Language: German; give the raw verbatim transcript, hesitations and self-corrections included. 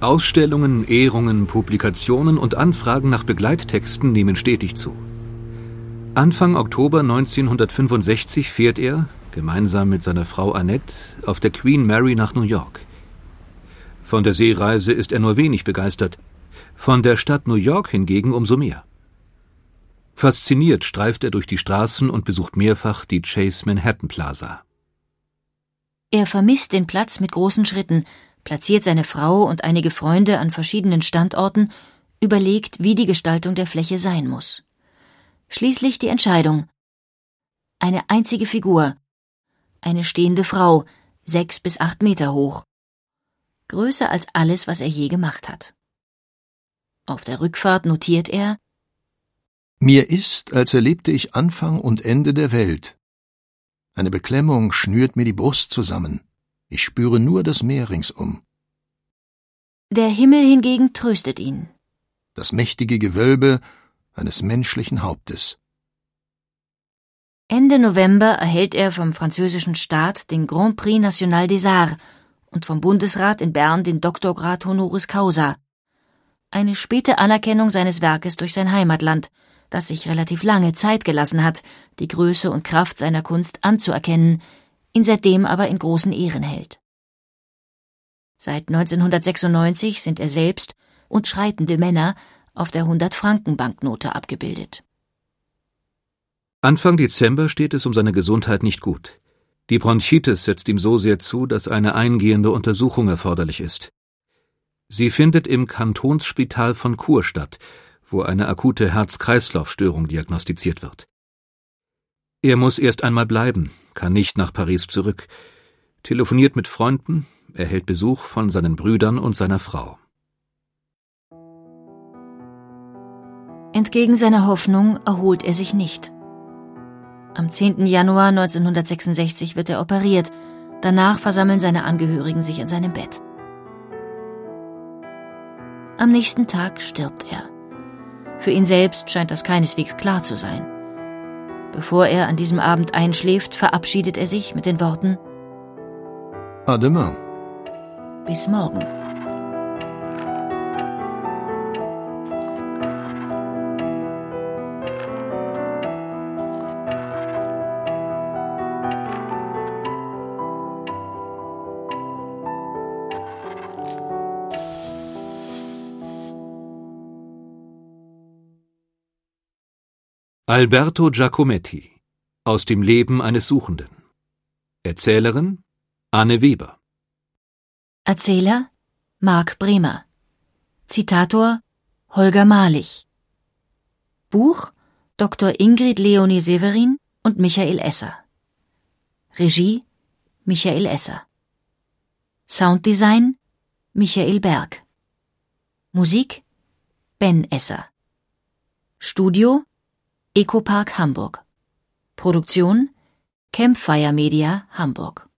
Ausstellungen, Ehrungen, Publikationen und Anfragen nach Begleittexten nehmen stetig zu. Anfang Oktober neunzehnhundertfünfundsechzig fährt er, gemeinsam mit seiner Frau Annette, auf der Queen Mary nach New York. Von der Seereise ist er nur wenig begeistert, von der Stadt New York hingegen umso mehr. Fasziniert streift er durch die Straßen und besucht mehrfach die Chase Manhattan Plaza. Er vermisst den Platz mit großen Schritten, platziert seine Frau und einige Freunde an verschiedenen Standorten, überlegt, wie die Gestaltung der Fläche sein muss. Schließlich die Entscheidung. Eine einzige Figur, eine stehende Frau, sechs bis acht Meter hoch. Größer als alles, was er je gemacht hat. Auf der Rückfahrt notiert er: Mir ist, als erlebte ich Anfang und Ende der Welt. Eine Beklemmung schnürt mir die Brust zusammen. Ich spüre nur das Meer ringsum. Der Himmel hingegen tröstet ihn. Das mächtige Gewölbe eines menschlichen Hauptes. Ende November erhält er vom französischen Staat den Grand Prix National des Arts und vom Bundesrat in Bern den Doktorgrad Honoris Causa. Eine späte Anerkennung seines Werkes durch sein Heimatland, das sich relativ lange Zeit gelassen hat, die Größe und Kraft seiner Kunst anzuerkennen, ihn seitdem aber in großen Ehren hält. Seit neunzehnhundertsechsundneunzig sind er selbst und schreitende Männer auf der hundert-Franken-Banknote abgebildet. Anfang Dezember steht es um seine Gesundheit nicht gut. Die Bronchitis setzt ihm so sehr zu, dass eine eingehende Untersuchung erforderlich ist. Sie findet im Kantonsspital von Chur statt, wo eine akute Herz-Kreislauf-Störung diagnostiziert wird. Er muss erst einmal bleiben, kann nicht nach Paris zurück, telefoniert mit Freunden, erhält Besuch von seinen Brüdern und seiner Frau. Entgegen seiner Hoffnung erholt er sich nicht. Am zehnten Januar neunzehnhundertsechsundsechzig wird er operiert, danach versammeln seine Angehörigen sich in seinem Bett. Am nächsten Tag stirbt er. Für ihn selbst scheint das keineswegs klar zu sein. Bevor er an diesem Abend einschläft, verabschiedet er sich mit den Worten: À demain. Bis morgen. Alberto Giacometti. Aus dem Leben eines Suchenden. Erzählerin Anne Weber. Erzähler Marc Bremer. Zitator Holger Malich. Buch Doktor Ingrid Leonie Severin und Michael Esser. Regie Michael Esser. Sounddesign Michael Berg. Musik Ben Esser. Studio Ecopark Hamburg. Produktion Campfire Media Hamburg.